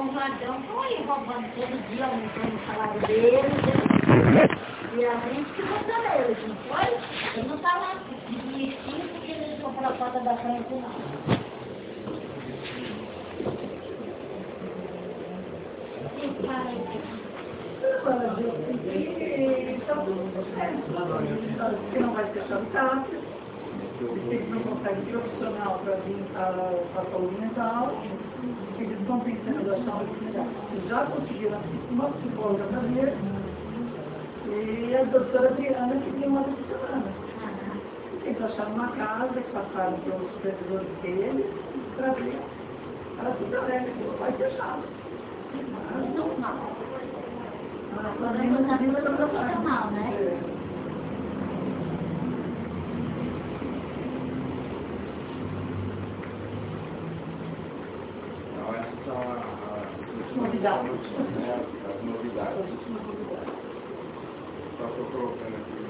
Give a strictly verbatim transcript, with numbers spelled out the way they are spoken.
os ladrões estão aí roubando todo dia, aumentando o salário deles. E a gente que botou eles, não foi? Ele não está lá desistindo porque eles estão pela porta da frente, não. E pai, então, que não vai ser fantástico, eles não conseguem profissional para vir para a saúde mental, eles estão pensando em achar uma oportunidade. Eles já conseguiram uma psicóloga para ver, e a doutora Adriana que tem uma vez por semana. Eles acharam uma casa que passaram pelos supervisores deles para ver. Ela tudo alegre, vai fechar. Mas não, não. Agora não está tudo profissional, né? Então, essas são as novidades. As novidades. Só estou colocando aqui.